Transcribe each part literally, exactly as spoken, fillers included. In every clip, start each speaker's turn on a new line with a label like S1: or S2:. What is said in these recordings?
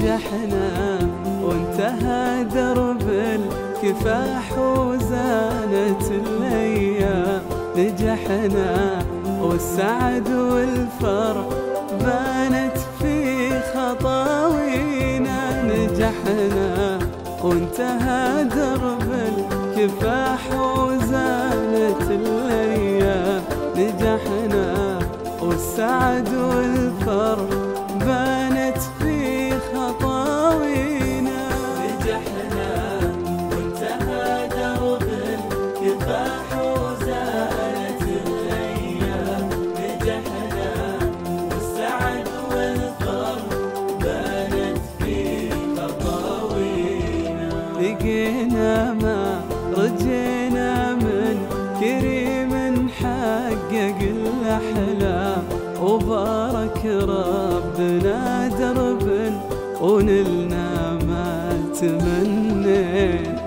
S1: نجحنا وانتهى درب الكفاح وزانت الأيام. نجحنا والسعد والفرح بانت في خطاوينا. نجحنا وانتهى درب الكفاح وزانت الأيام. نجحنا والسعد والفرح بانت في خطاوينا.
S2: نجحنا وانتهى درب الكفاح وزالت الأيام. نجحنا والسعد والفرح بانت في خطاوينا.
S1: لقينا ما رجينا من كريم حقق الأحلام. وبارك ربنا درب ونلنا ما تمنينا.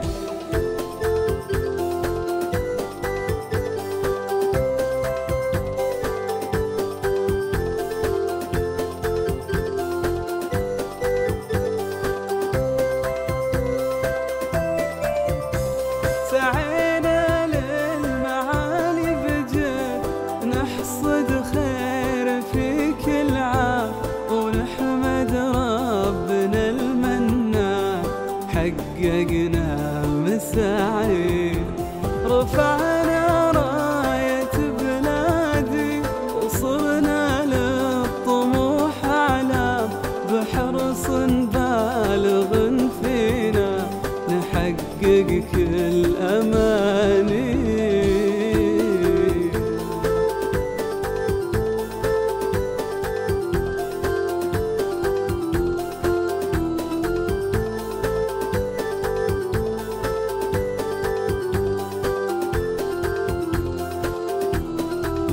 S1: سعينا للمعالي بجد نحصد خير في كل عام. ونحمد ربنا المنان حققنا مساعي. رفعنا راية بلادي وصرنا للطموح أعلام. بحرص بالغ فينا نحقق كل أماني.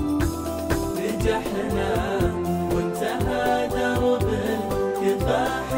S2: نجحنا وانتهى درب الكفاح